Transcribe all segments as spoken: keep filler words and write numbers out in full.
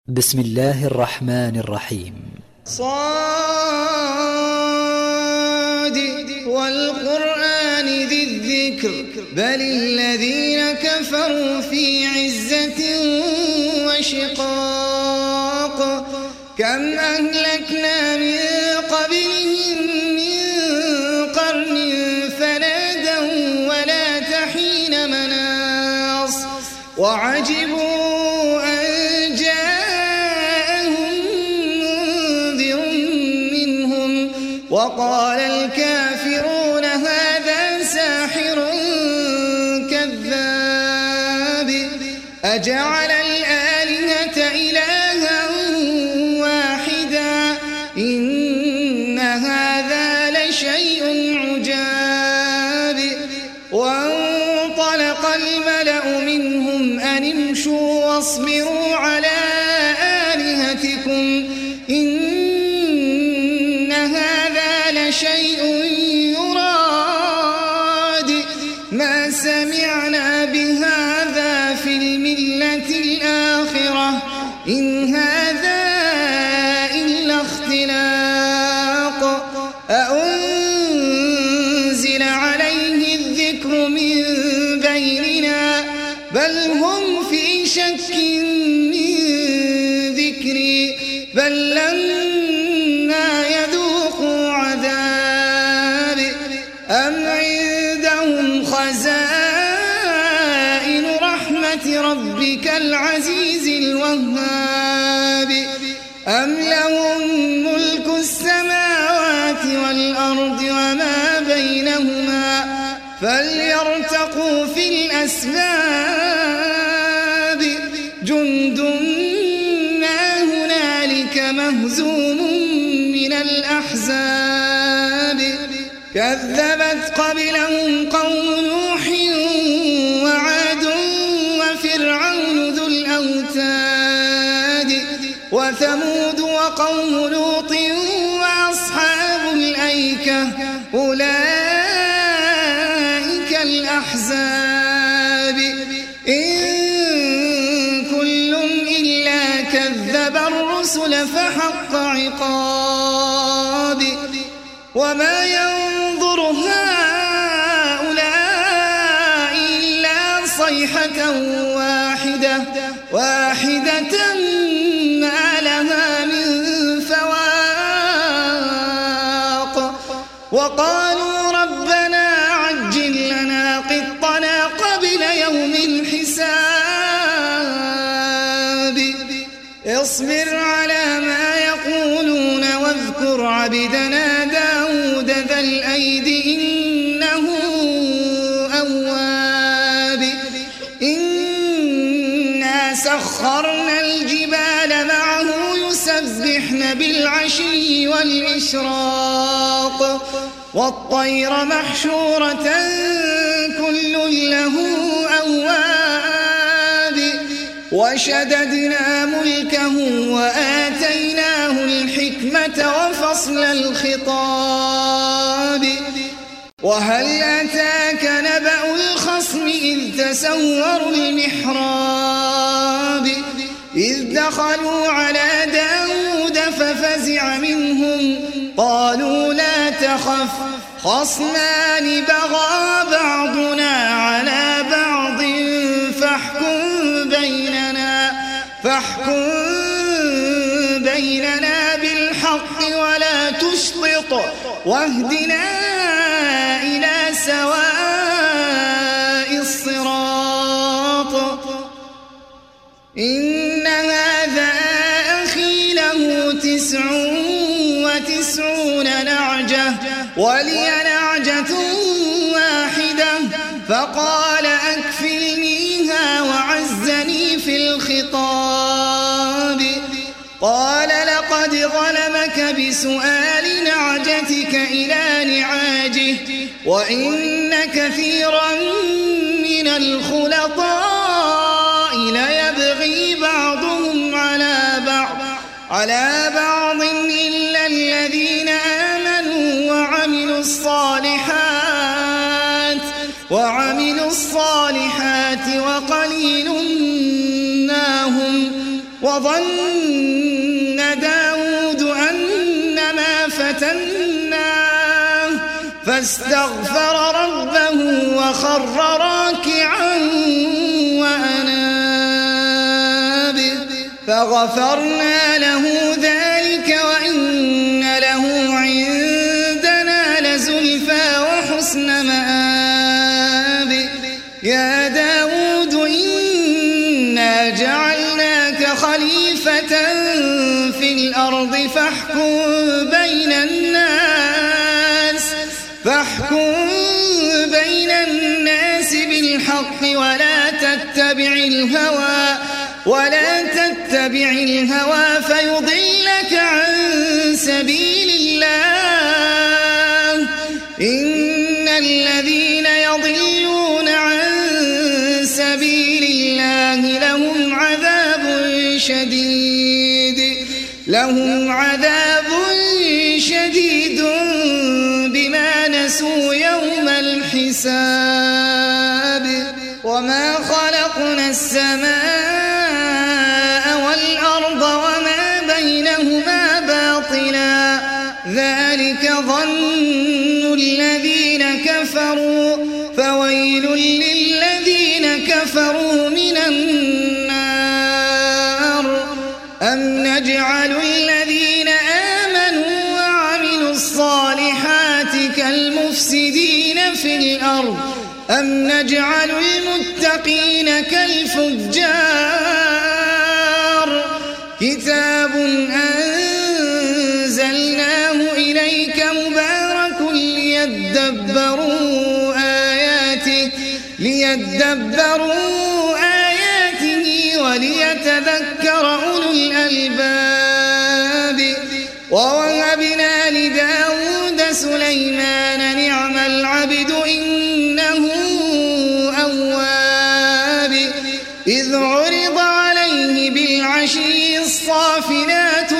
بسم الله الرحمن الرحيم. صاد والقرآن ذي الذكر بل الذين كفروا في عزة وشقاق كم أهلكنا من قبلهم من قرن فنادوا ولا تحين مناص وعجبوا أن وقال الكافرون هذا ساحر كذاب أجعل الآلهة إلها واحدا إن هذا لشيء عجاب وانطلق الملأ منهم أن امشوا واصبروا على آلهتكم إن شيء يراد ما سمعنا بهذا في الملة الآخرة إن هذا إلا اختلاق أأنزل عليه الذكر من بيننا بل هم في شك من ذكري بل لما يذوقوا أم عندهم خزائن رحمة ربك العزيز الوهاب أم لهم ملك السماوات والأرض وما بينهما فليرتقوا في الأسباب جند ما هنالك مهزوم من الأحزاب كذبت قبلهم قوم نوح وعاد وفرعون ذو الأوتاد وثمود وقوم لوط وأصحاب الأيكة أولئك الأحزاب إن كل إلا كذب الرسل فحق عقاب وما ينظر هؤلاء إلا صيحة واحدة واحدة ما لها من فواق وقالوا ربنا عجل لنا قطنا قبل يوم الحساب اصبر على ما يقولون واذكر عبدنا داود ذا الأيد إنه أواب إنا سخرنا الجبال معه يسبحن بالعشي والإشراق والطير محشورة كل له أواب وشددنا ملكه وآتيناه الحكمة وفصل الخطاب وهل أتاك نبأ الخصم إذ تسوروا المحراب إذ دخلوا على داود ففزع منهم قالوا لا تخف خصمان بغى بعضنا على بعض فاحكم بيننا فاحكم بيننا بالحق ولا تشطط واهدنا إلى سواء الصراط إن هذا أخي له تسع وتسعون نعجة ولي نعجة واحدة فقال أكفلنيها وعزني في الخطاب قال لقد ظلمك بسؤال نعجتك إلى نعاجه وإن كثيرا من الخلطاء ليبغي بعضهم على بعض على بعض إلا الذين آمنوا وعملوا الصالحات وعملوا الصالحات وقليل ما هم وظن داود أنما فتناه فاستغفر ربه وخر راكعا وأناب فغفرنا له ذلك وإن له عندنا لزلفى وحسن مآب يا داود إنا جعلناك خليفة في الأرض فاحكم بين الناس فاحكم بين الناس بالحق ولا تتبع الهوى ولا تتبع الهوى فيضلك عن سبيل الله إن الذين يضلون عن سبيل الله لهم عذاب شديد لهم عذاب شديد بما نسوا يوم الحساب وما خلقنا السماء والأرض وما بينهما باطلا ذلك ظن الذين كفروا فويل للذين كفروا من النار أم نجعل الذين آمنوا وعملوا الصالحات كالمفسدين في الأرض أم نجعل المتقين كالفجار كتاب أنزلناه إليك مبارك ليدبروا آياته ليدبروا آياته وليتذكر أولو الألباب ووهبنا لداود سليمان نعم العبد إنه أواب إذ عرض عليه بالعشي الصافنات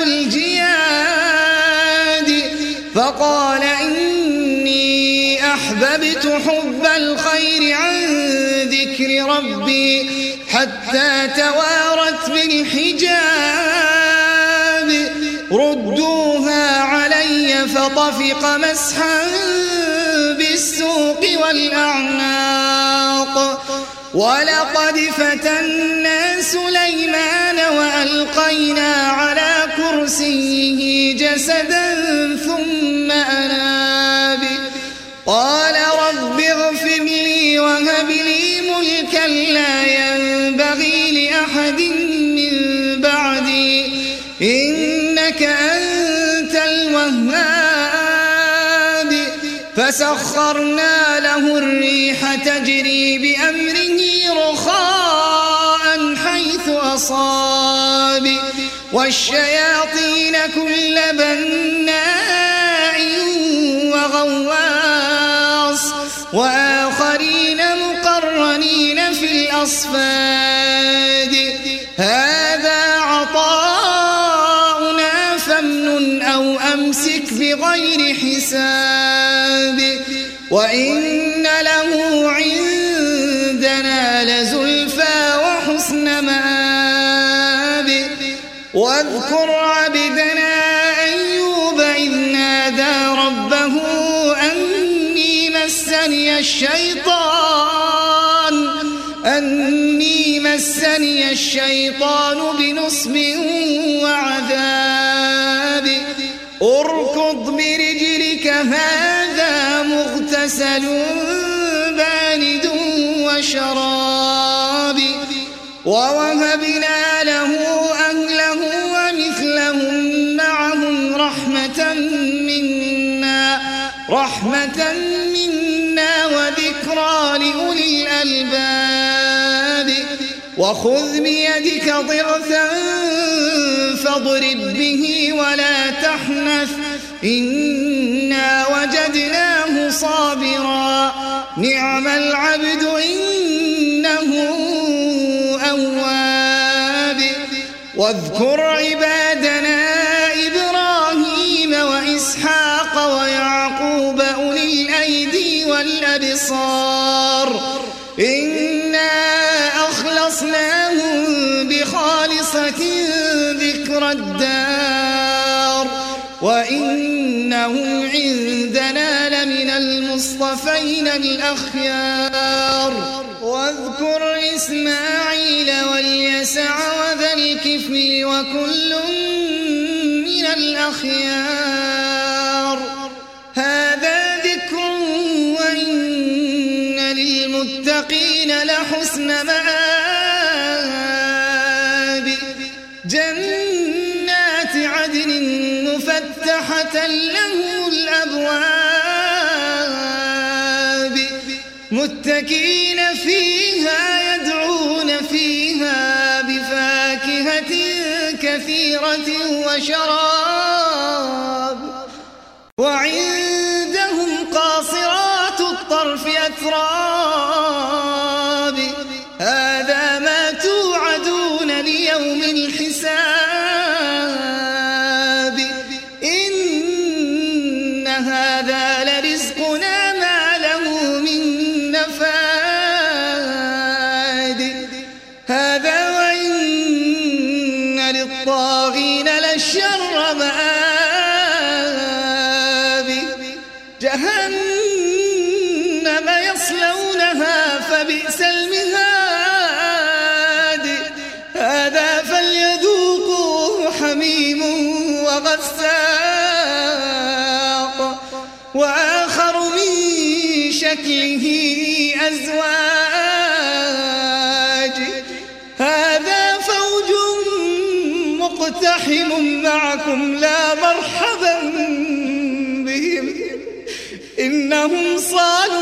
الجياد فقال إني أحببت حب الخير عن ذكر ربي حتى توارت بالحجاب ردوها علي فطفق مسحا بالسوق والأعناق ولقد فتنا سليمان وألقينا على كرسيه جسدا ثم أناب قال رب اغفر لي وهب لي ملكا لا ينبغي لأحد من بعدي إنك أنت الوهاب فسخرنا له الريح تجري بأمره رخاء حيث أصاب والشياطين كل بناء وغواص وآخرين مقرنين في الأصفاد هذا عطاؤنا فامنن أو أمسك بغير حساب وإن له عندنا لزلفى وحسن مآب واذكر عبدنا أيوب إذ نادى ربه أني مسني الشيطان أني مسني الشيطان بنصب وعذاب اركض برجلك هذا مغتسل بارد وشراب ووهبنا له أهله ومثلهم معهم رحمة منا رحمة منا وذكرى لأولي الألباب وخذ بيدك ضغثا فاضرب به ولا تحنث إنا وجدناه صابرا نعم العبد إنه أواب واذكر عبادنا إبراهيم وإسحاق ويعقوب أولي الأيدي والأبصار إنا أخلصناهم بخالصة مكر الدار وإنهم عندنا لمن المصطفين الأخيار واذكر إسماعيل واليسع وذا الكفل وكل من الأخيار هذا ذكر وإن للمتقين لحسن مآب جنات عدن مفتحة لهم الأبواب متكئين فيها يدعون فيها بفاكهة كثيرة وشراب وعندهم قاصرات الطرف أتراب هذا ما توعدون ليوم الحساب إن هذا لرزقنا ما له من نفاد هذا وإن للطاغين لشر مآب جهنم يصلونها فبئس المهاد هذا فليذوقوه حميم وغساق وآخر من شكله أزواج هذا فوج مقتحم معكم لا مرحبا بهم إنهم صالوا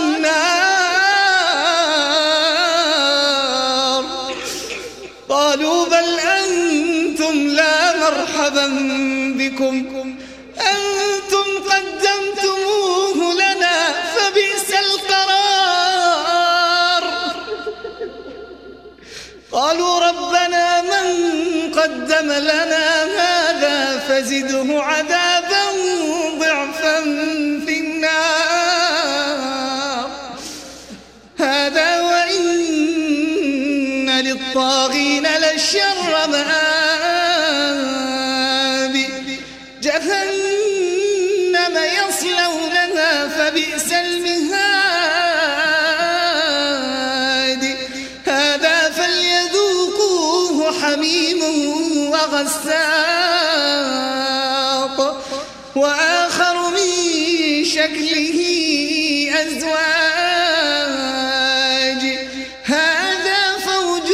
النار قالوا بل أنتم لا مرحبا بكم أنتم قدمتموه لنا فبئس القرار قالوا ربنا من قدم لنا هذا فزده عذابا ضعفا في النار هذا وإن للطاغين لشر مآب جهنم يصلونها فبئس المهاد هذا فليذوقوه حميم وغساق وآخر من شكله أزواج هذا فوج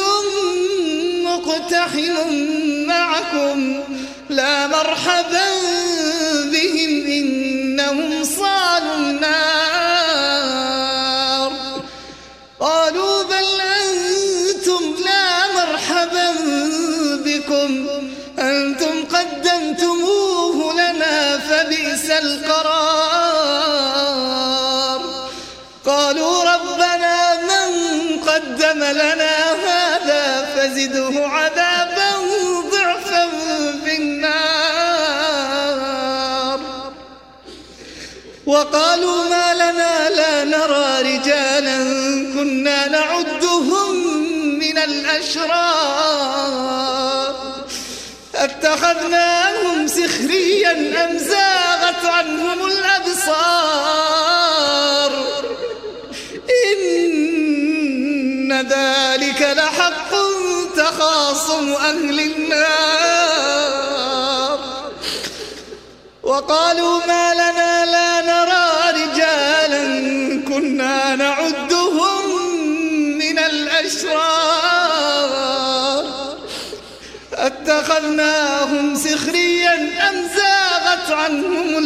مقتحم معكم لا مرحبا بهم إنهم صالوا النار قالوا بل أنتم لا مرحبا بكم أنتم قدمتموه لنا فبئس القرار قالوا ربنا من قدم لنا هذا فزده عذابا ضعفا في النار وقالوا ما لنا لا نرى رجالا كنا نعدهم من الأشرار اتخذناهم سخريا أم زاغت عنهم الأبصار إن ذلك لحق تخاصم أهل النار وقالوا ما لنا لا نرى رجالا كنا نعدهم من الأشرار اتخذناهم سخريا أم زاغت عنهم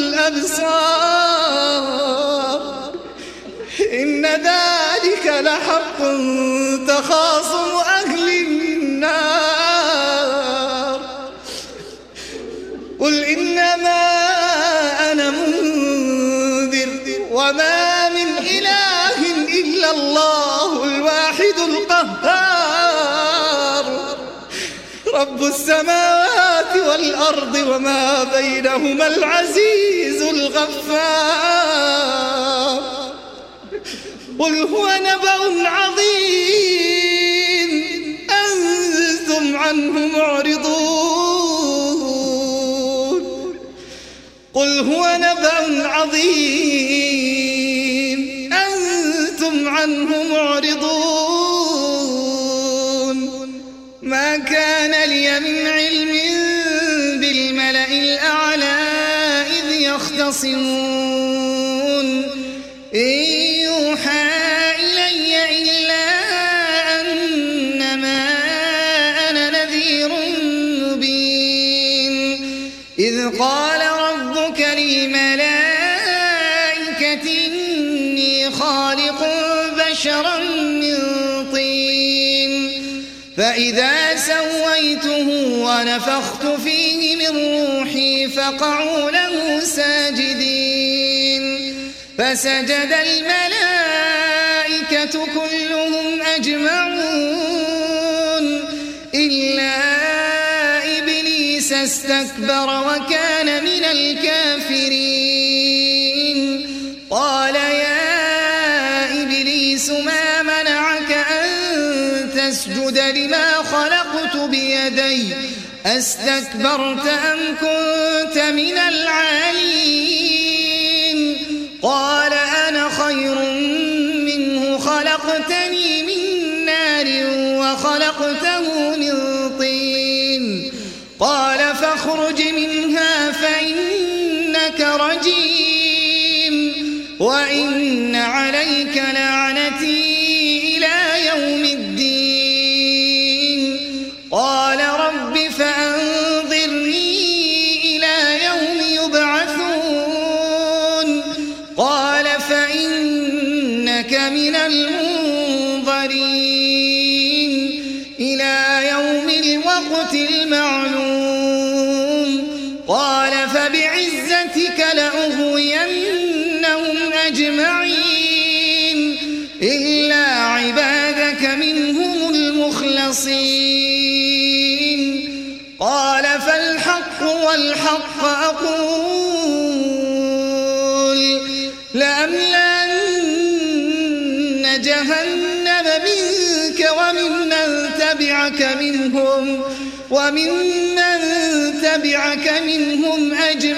الأبصار إن ذلك لحق تخاصم أهل النار قل إنما أنا منذر وما من إله إلا الله الواحد القهار رب السماوات والأرض وما بينهما العزيز الغفار قل هو نبأ عظيم أنتم عنه معرضون قل هو نبأ عظيم أنتم عنه معرضون ما كان لي من علم بالملأ الأعلى إذ يختصمون إن يوحى إلي إلا أنما أنا نذير مبين إذ قال ربك للملائكة إني خالق بشرا من طين فإذا سويته ونفخت فيه من روحي فقعوا له ساجدين فسجد الملائكة كلهم أجمعون إلا إبليس استكبر وكان من الكافرين قال يا إبليس ما منعك أن تسجد لما خلقت بيدي أستكبرت أم كنت من العالين قال أنا خير منه خلقتني من نار وخلقته من طين قال فاخرج منها فإنك رجيم وإن عليك لعنتي إلى يوم الدين قال رب فأنظرني إلى يوم يبعثون قال فإنك من المنظرين إلى يوم الوقت المعلوم قال فبعزتك لأغوينهم أجمعين إلا عبادك منهم المخلصين قال فالحق والحق أقول لأملأن جهنم منك وممن تبعك منهم وممن تبعك منهم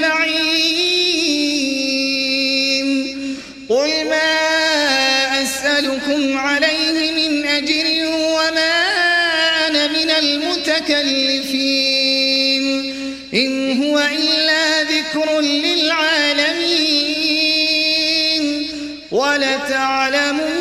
أجمعين قل ما أسألكم عليه من أجر وما أنا من المتكلفين إن هو إلا ذكر للعالمين ولتعلمون